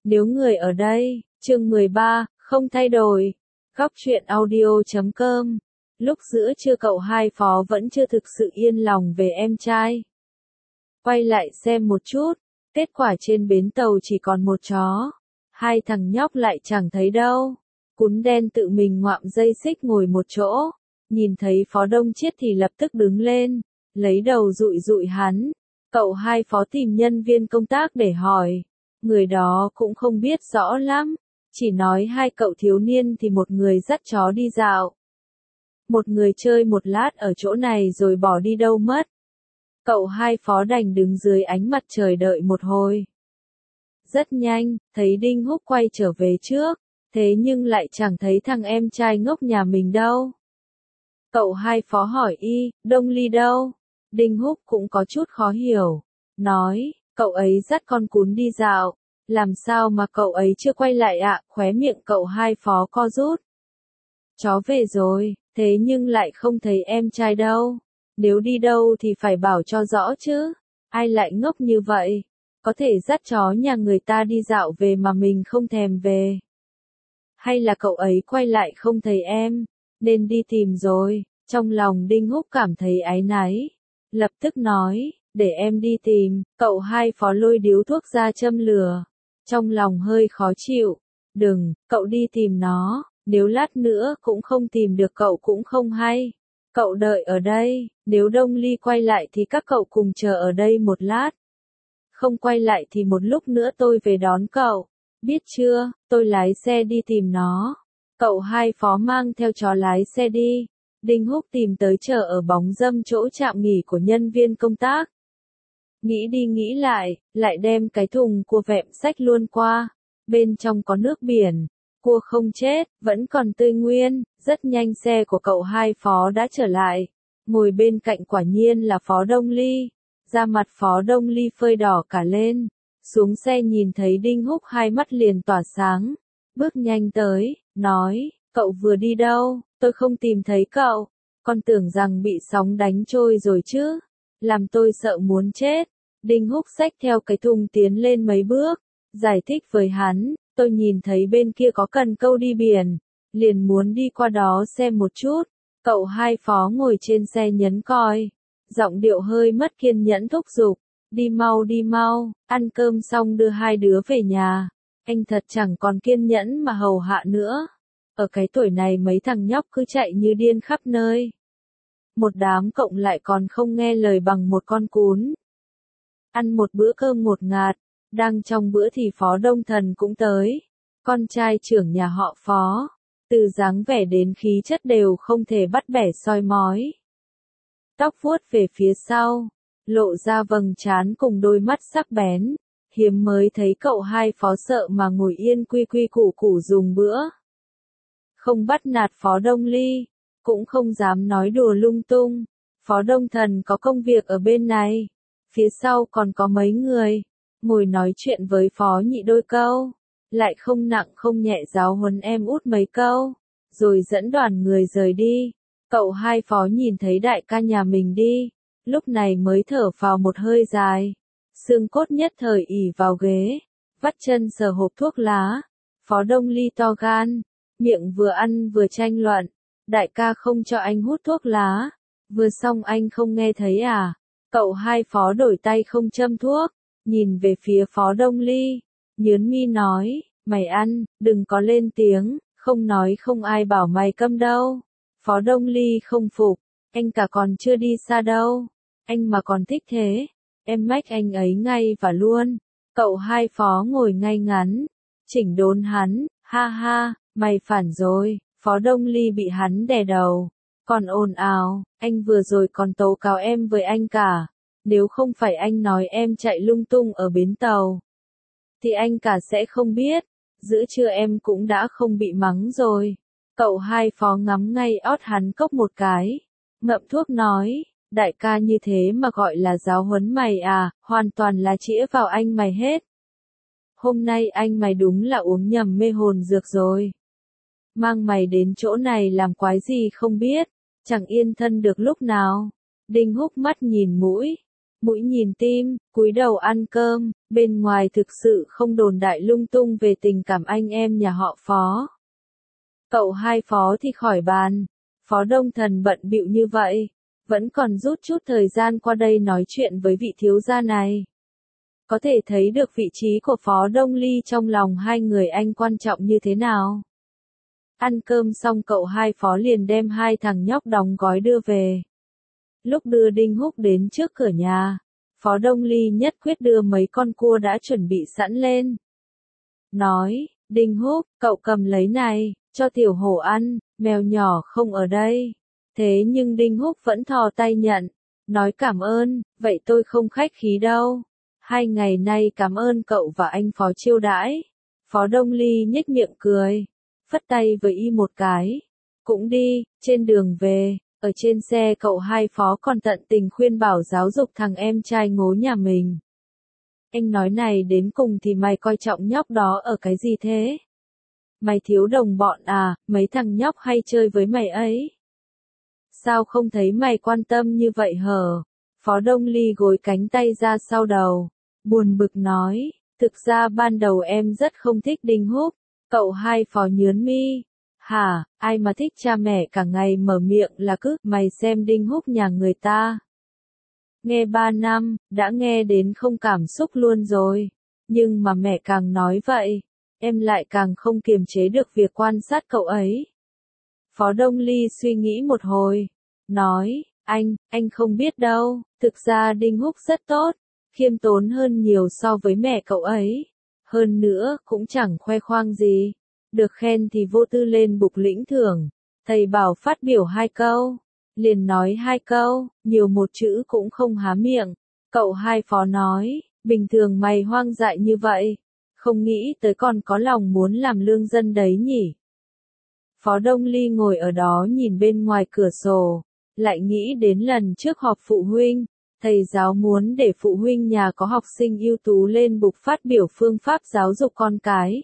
Nếu người ở đây, chương 13, không thay đổi. Góc truyện audio.com. Lúc giữa trưa cậu hai phó vẫn chưa thực sự yên lòng về em trai. Quay lại xem một chút, kết quả trên bến tàu chỉ còn một chó. Hai thằng nhóc lại chẳng thấy đâu. Cún đen tự mình ngoạm dây xích ngồi một chỗ. Nhìn thấy Phó Đông Chiết thì lập tức đứng lên, lấy đầu dụi dụi hắn. Cậu hai phó tìm nhân viên công tác để hỏi. Người đó cũng không biết rõ lắm, chỉ nói hai cậu thiếu niên thì một người dắt chó đi dạo. Một người chơi một lát ở chỗ này rồi bỏ đi đâu mất. Cậu hai phó đành đứng dưới ánh mặt trời đợi một hồi. Rất nhanh, thấy Đinh Húc quay trở về trước, thế nhưng lại chẳng thấy thằng em trai ngốc nhà mình đâu. Cậu hai phó hỏi Đông Ly đâu? Đinh Húc cũng có chút khó hiểu, nói, cậu ấy dắt con cún đi dạo, làm sao mà cậu ấy chưa quay lại ạ? Khóe miệng cậu hai phó co rút. Chó về rồi, thế nhưng lại không thấy em trai đâu. Nếu đi đâu thì phải bảo cho rõ chứ, ai lại ngốc như vậy, có thể dắt chó nhà người ta đi dạo về mà mình không thèm về. Hay là cậu ấy quay lại không thấy em, nên đi tìm rồi. Trong lòng Đinh Húc cảm thấy áy náy, lập tức nói, để em đi tìm. Cậu hai phó lôi điếu thuốc ra châm lửa, trong lòng hơi khó chịu. Đừng, cậu đi tìm nó, nếu lát nữa cũng không tìm được cậu cũng không hay. Cậu đợi ở đây, nếu Đông Ly quay lại thì các cậu cùng chờ ở đây một lát. Không quay lại thì một lúc nữa tôi về đón cậu, biết chưa? Tôi lái xe đi tìm nó. Cậu hai phó mang theo chó lái xe đi. Đinh Húc tìm tới chợ ở bóng râm chỗ trạm nghỉ của nhân viên công tác. Nghĩ đi nghĩ lại đem cái thùng cua vẹm xách luôn qua. Bên trong có nước biển, cua không chết, vẫn còn tươi nguyên. Rất nhanh xe của cậu hai phó đã trở lại. Ngồi bên cạnh quả nhiên là Phó Đông Ly. Da mặt Phó Đông Ly phơi đỏ cả lên. Xuống xe nhìn thấy Đinh Húc hai mắt liền tỏa sáng. Bước nhanh tới, nói, cậu vừa đi đâu? Tôi không tìm thấy cậu, con tưởng rằng bị sóng đánh trôi rồi chứ, làm tôi sợ muốn chết. Đinh Húc xách theo cái thùng tiến lên mấy bước, giải thích với hắn, tôi nhìn thấy bên kia có cần câu đi biển, liền muốn đi qua đó xem một chút. Cậu hai phó ngồi trên xe nhấn còi, giọng điệu hơi mất kiên nhẫn thúc giục, đi mau, ăn cơm xong đưa hai đứa về nhà. Anh thật chẳng còn kiên nhẫn mà hầu hạ nữa. Ở cái tuổi này mấy thằng nhóc cứ chạy như điên khắp nơi. Một đám cộng lại còn không nghe lời bằng một con cún. Ăn một bữa cơm ngột ngạt, đang trong bữa thì Phó Đông Thần cũng tới. Con trai trưởng nhà họ Phó, từ dáng vẻ đến khí chất đều không thể bắt bẻ soi mói. Tóc vuốt về phía sau, lộ ra vầng trán cùng đôi mắt sắc bén. Hiếm mới thấy cậu hai phó sợ mà ngồi yên quy quy củ củ dùng bữa. Không bắt nạt Phó Đông Ly, cũng không dám nói đùa lung tung. Phó Đông Thần có công việc ở bên này, phía sau còn có mấy người, ngồi nói chuyện với Phó Nhị đôi câu, lại không nặng không nhẹ giáo huấn em út mấy câu, rồi dẫn đoàn người rời đi. Cậu hai phó nhìn thấy đại ca nhà mình đi, lúc này mới thở phào một hơi dài. Xương cốt nhất thời ỉ vào ghế, vắt chân sờ hộp thuốc lá. Phó Đông Ly to gan, miệng vừa ăn vừa tranh luận, đại ca không cho anh hút thuốc lá, vừa xong anh không nghe thấy à? Cậu hai phó đổi tay không châm thuốc, nhìn về phía Phó Đông Ly, nhớn mi nói, mày ăn, đừng có lên tiếng, không nói không ai bảo mày câm đâu. Phó Đông Ly không phục, anh cả còn chưa đi xa đâu, anh mà còn thích thế, em mách anh ấy ngay và luôn. Cậu hai phó ngồi ngay ngắn, chỉnh đốn hắn, ha ha, mày phản rồi. Phó Đông Ly bị hắn đè đầu, còn ồn ào, anh vừa rồi còn tố cáo em với anh cả, nếu không phải anh nói em chạy lung tung ở bến tàu, thì anh cả sẽ không biết, giữa trưa em cũng đã không bị mắng rồi. Cậu hai phó ngắm ngay ót hắn cốc một cái, ngậm thuốc nói, đại ca như thế mà gọi là giáo huấn mày à, hoàn toàn là chĩa vào anh mày hết. Hôm nay anh mày đúng là uống nhầm mê hồn dược rồi. Mang mày đến chỗ này làm quái gì không biết, chẳng yên thân được lúc nào. Đinh Húc mắt nhìn mũi, mũi nhìn tim, cúi đầu ăn cơm, bên ngoài thực sự không đồn đại lung tung về tình cảm anh em nhà họ Phó. Cậu hai Phó thì khỏi bàn, Phó Đông Thần bận bịu như vậy, vẫn còn rút chút thời gian qua đây nói chuyện với vị thiếu gia này. Có thể thấy được vị trí của Phó Đông Ly trong lòng hai người anh quan trọng như thế nào. Ăn cơm xong cậu hai Phó liền đem hai thằng nhóc đóng gói đưa về. Lúc đưa Đinh Húc đến trước cửa nhà, Phó Đông Ly nhất quyết đưa mấy con cua đã chuẩn bị sẵn lên. Nói, Đinh Húc, cậu cầm lấy này, cho tiểu hổ ăn, mèo nhỏ không ở đây. Thế nhưng Đinh Húc vẫn thò tay nhận, nói cảm ơn, vậy tôi không khách khí đâu. 2 ngày nay cảm ơn cậu và anh Phó chiêu đãi. Phó Đông Ly nhếch miệng cười, phất tay với y một cái. Cũng đi, trên đường về, ở trên xe cậu hai Phó còn tận tình khuyên bảo giáo dục thằng em trai ngố nhà mình. Anh nói này đến cùng thì mày coi trọng nhóc đó ở cái gì thế? Mày thiếu đồng bọn à, mấy thằng nhóc hay chơi với mày ấy. Sao không thấy mày quan tâm như vậy hở? Phó Đông Ly gối cánh tay ra sau đầu, buồn bực nói, thực ra ban đầu em rất không thích Đinh Húc. Cậu hai Phó nhướng mi. Hả, ai mà thích cha mẹ cả ngày mở miệng là cứ, mày xem Đinh Húc nhà người ta. Nghe 3 năm, đã nghe đến không cảm xúc luôn rồi. Nhưng mà mẹ càng nói vậy, em lại càng không kiềm chế được việc quan sát cậu ấy. Phó Đông Ly suy nghĩ một hồi, nói, anh không biết đâu, thực ra Đinh Húc rất tốt, khiêm tốn hơn nhiều so với mẹ cậu ấy. Hơn nữa, cũng chẳng khoe khoang gì. Được khen thì vô tư lên bục lĩnh thưởng. Thầy bảo phát biểu 2 câu. Liền nói 2 câu, nhiều một chữ cũng không há miệng. Cậu hai Phó nói, bình thường mày hoang dại như vậy. Không nghĩ tới còn có lòng muốn làm lương dân đấy nhỉ. Phó Đông Ly ngồi ở đó nhìn bên ngoài cửa sổ. Lại nghĩ đến lần trước họp phụ huynh. Thầy giáo muốn để phụ huynh nhà có học sinh ưu tú lên bục phát biểu phương pháp giáo dục con cái.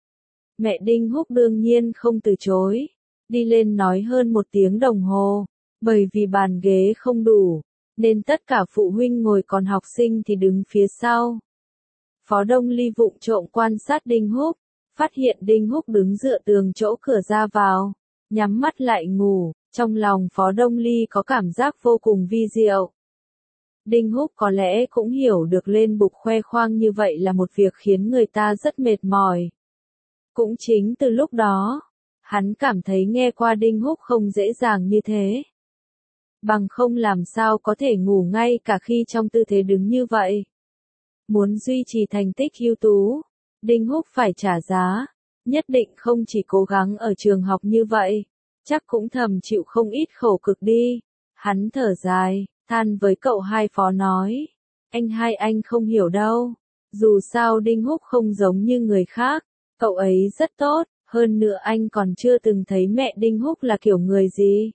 Mẹ Đinh Húc đương nhiên không từ chối, đi lên nói hơn 1 tiếng đồng hồ, bởi vì bàn ghế không đủ, nên tất cả phụ huynh ngồi còn học sinh thì đứng phía sau. Phó Đông Ly vụng trộm quan sát Đinh Húc, phát hiện Đinh Húc đứng dựa tường chỗ cửa ra vào, nhắm mắt lại ngủ, trong lòng Phó Đông Ly có cảm giác vô cùng vi diệu. Đinh Húc có lẽ cũng hiểu được lên bục khoe khoang như vậy là một việc khiến người ta rất mệt mỏi. Cũng chính từ lúc đó, hắn cảm thấy nghe qua Đinh Húc không dễ dàng như thế. Bằng không làm sao có thể ngủ ngay cả khi trong tư thế đứng như vậy. Muốn duy trì thành tích ưu tú, Đinh Húc phải trả giá, nhất định không chỉ cố gắng ở trường học như vậy, chắc cũng thầm chịu không ít khổ cực đi. Hắn thở dài, than với cậu hai Phó nói, anh không hiểu đâu, dù sao Đinh Húc không giống như người khác, cậu ấy rất tốt, hơn nữa anh còn chưa từng thấy mẹ Đinh Húc là kiểu người gì.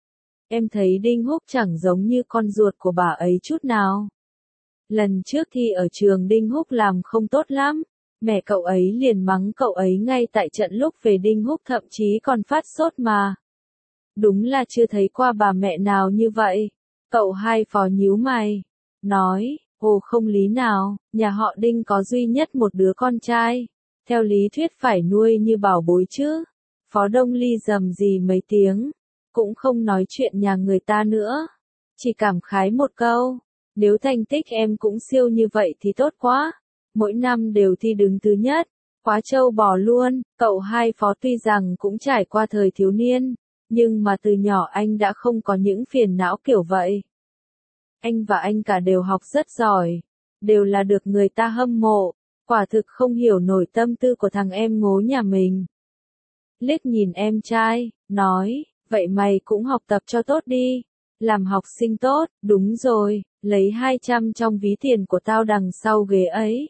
Em thấy Đinh Húc chẳng giống như con ruột của bà ấy chút nào. Lần trước thi ở trường Đinh Húc làm không tốt lắm, mẹ cậu ấy liền mắng cậu ấy ngay tại trận lúc về Đinh Húc thậm chí còn phát sốt mà. Đúng là chưa thấy qua bà mẹ nào như vậy. Cậu hai Phó nhíu mày, nói, ồ không lý nào, nhà họ Đinh có duy nhất một đứa con trai. Theo lý thuyết phải nuôi như bảo bối chứ. Phó Đông Ly rầm rì mấy tiếng, cũng không nói chuyện nhà người ta nữa. Chỉ cảm khái một câu, nếu thành tích em cũng siêu như vậy thì tốt quá. Mỗi năm đều thi đứng thứ nhất, quá trâu bò luôn. Cậu hai Phó tuy rằng cũng trải qua thời thiếu niên, nhưng mà từ nhỏ anh đã không có những phiền não kiểu vậy. Anh và anh cả đều học rất giỏi, đều là được người ta hâm mộ. Quả thực không hiểu nổi tâm tư của thằng em ngố nhà mình. Liếc nhìn em trai, nói, vậy mày cũng học tập cho tốt đi. Làm học sinh tốt, đúng rồi, lấy 200 trong ví tiền của tao đằng sau ghế ấy.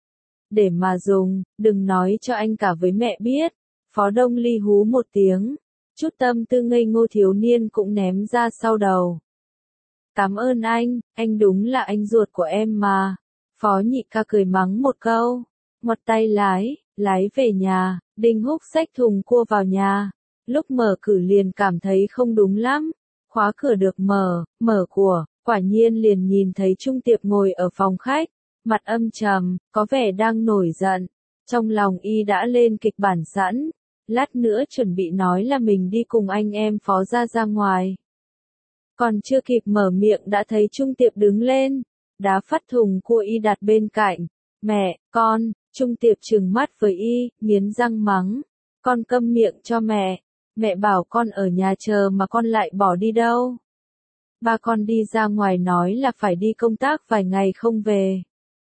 Để mà dùng, đừng nói cho anh cả với mẹ biết. Phó Đông Ly hú một tiếng, chút tâm tư ngây ngô thiếu niên cũng ném ra sau đầu. Cảm ơn anh đúng là anh ruột của em mà. Phó Nhị ca cười mắng một câu, ngoặt tay lái về nhà. Đinh Húc xách thùng cua vào nhà, lúc mở cửa liền cảm thấy không đúng lắm, khóa cửa được mở Quả nhiên liền nhìn thấy Trung Tiệp ngồi ở phòng khách, mặt âm trầm, có vẻ đang nổi giận. Trong lòng y đã lên kịch bản sẵn, lát nữa chuẩn bị nói là mình đi cùng anh em Phó ra ngoài. Còn chưa kịp mở miệng đã thấy Trung Tiệp đứng lên, đá phát thùng cua y đặt bên cạnh. Mẹ, con, Trung Tiệp trừng mắt với y, nghiến răng mắng. Con câm miệng cho mẹ, mẹ bảo con ở nhà chờ mà con lại bỏ đi đâu. Ba con đi ra ngoài nói là phải đi công tác vài ngày không về.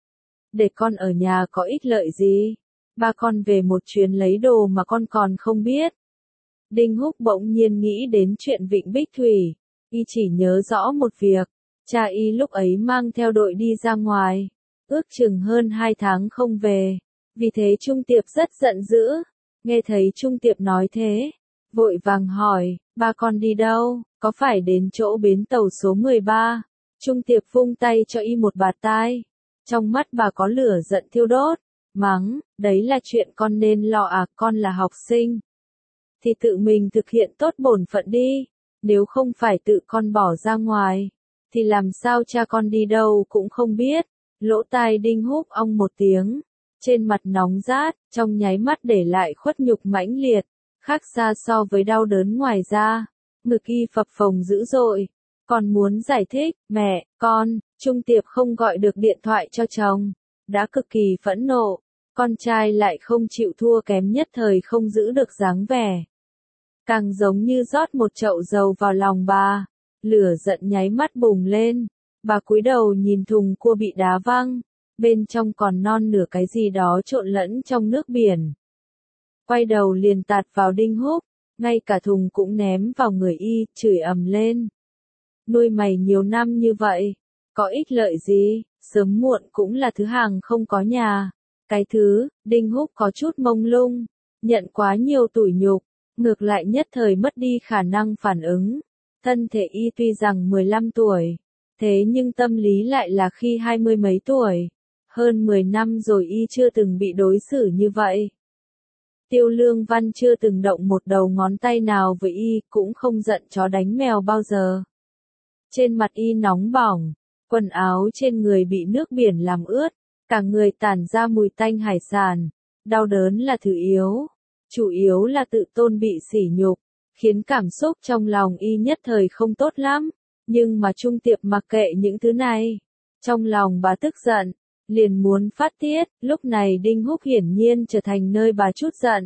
Để con ở nhà có ích lợi gì? Ba con về một chuyến lấy đồ mà con còn không biết. Đinh Húc bỗng nhiên nghĩ đến chuyện Vịnh Bích Thủy. Y chỉ nhớ rõ một việc. Cha y lúc ấy mang theo đội đi ra ngoài. Ước chừng hơn 2 tháng không về. Vì thế Trung Tiệp rất giận dữ. Nghe thấy Trung Tiệp nói thế. Vội vàng hỏi, ba con đi đâu? Có phải đến chỗ bến tàu số 13? Trung Tiệp vung tay cho y một bạt tai. Trong mắt bà có lửa giận thiêu đốt. Mắng, đấy là chuyện con nên lo à, con là học sinh. Thì tự mình thực hiện tốt bổn phận đi. Nếu không phải tự con bỏ ra ngoài, thì làm sao cha con đi đâu cũng không biết. Lỗ tai Đinh Húc ong một tiếng. Trên mặt nóng rát, trong nháy mắt để lại khuất nhục mãnh liệt. Khác xa so với đau đớn ngoài da. Ngực y phập phồng dữ dội. Còn muốn giải thích, mẹ, con, Trung Tiệp không gọi được điện thoại cho chồng. Đã cực kỳ phẫn nộ. Con trai lại không chịu thua kém, nhất thời không giữ được dáng vẻ. Càng giống như rót một chậu dầu vào lòng bà. Lửa giận nháy mắt bùng lên. Bà cúi đầu nhìn thùng cua bị đá văng. Bên trong còn non nửa cái gì đó trộn lẫn trong nước biển. Quay đầu liền tạt vào Đinh Húc. Ngay cả thùng cũng ném vào người y, chửi ầm lên. Nuôi mày nhiều năm như vậy, có ích lợi gì, sớm muộn cũng là thứ hàng không có nhà. Cái thứ, Đinh Húc có chút mông lung, nhận quá nhiều tủi nhục, ngược lại nhất thời mất đi khả năng phản ứng. Thân thể y tuy rằng 15 tuổi, thế nhưng tâm lý lại là khi 20 mấy tuổi. Hơn 10 năm rồi y chưa từng bị đối xử như vậy. Tiêu Lương Văn chưa từng động một đầu ngón tay nào với y, cũng không giận chó đánh mèo bao giờ. Trên mặt y nóng bỏng, quần áo trên người bị nước biển làm ướt, cả người tản ra mùi tanh hải sản. Đau đớn là thứ yếu, chủ yếu là tự tôn bị sỉ nhục, khiến cảm xúc trong lòng y nhất thời không tốt lắm. Nhưng mà Trung Tiệp mặc kệ những thứ này. Trong lòng bà tức giận, liền muốn phát tiết, lúc này Đinh Húc hiển nhiên trở thành nơi bà trút giận.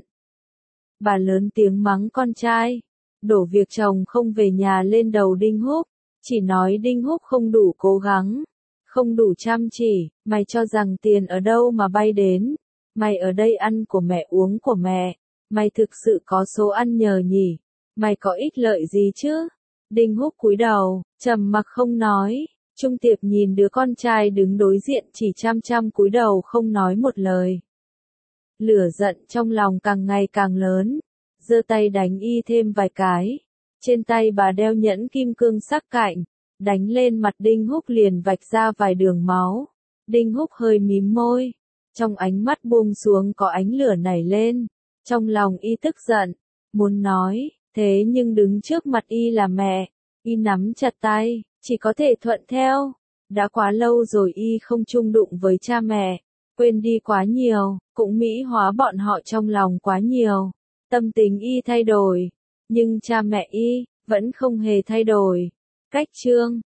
Bà lớn tiếng mắng con trai, đổ việc chồng không về nhà lên đầu Đinh Húc, chỉ nói Đinh Húc không đủ cố gắng, không đủ chăm chỉ, mày cho rằng tiền ở đâu mà bay đến, mày ở đây ăn của mẹ uống của mẹ, mày thực sự có số ăn nhờ nhỉ, mày có ích lợi gì chứ? Đinh Húc cúi đầu, trầm mặc không nói. Trung Tiệp nhìn đứa con trai đứng đối diện chỉ chăm chăm cúi đầu không nói một lời. Lửa giận trong lòng càng ngày càng lớn, giơ tay đánh y thêm vài cái. Trên tay bà đeo nhẫn kim cương sắc cạnh, đánh lên mặt Đinh Húc liền vạch ra vài đường máu. Đinh Húc hơi mím môi, trong ánh mắt buông xuống có ánh lửa nảy lên. Trong lòng y tức giận, muốn nói, thế nhưng đứng trước mặt y là mẹ, y nắm chặt tay. Chỉ có thể thuận theo. Đã quá lâu rồi y không chung đụng với cha mẹ, quên đi quá nhiều, cũng mỹ hóa bọn họ trong lòng quá nhiều. Tâm tình y thay đổi, nhưng cha mẹ y vẫn không hề thay đổi. Cách chương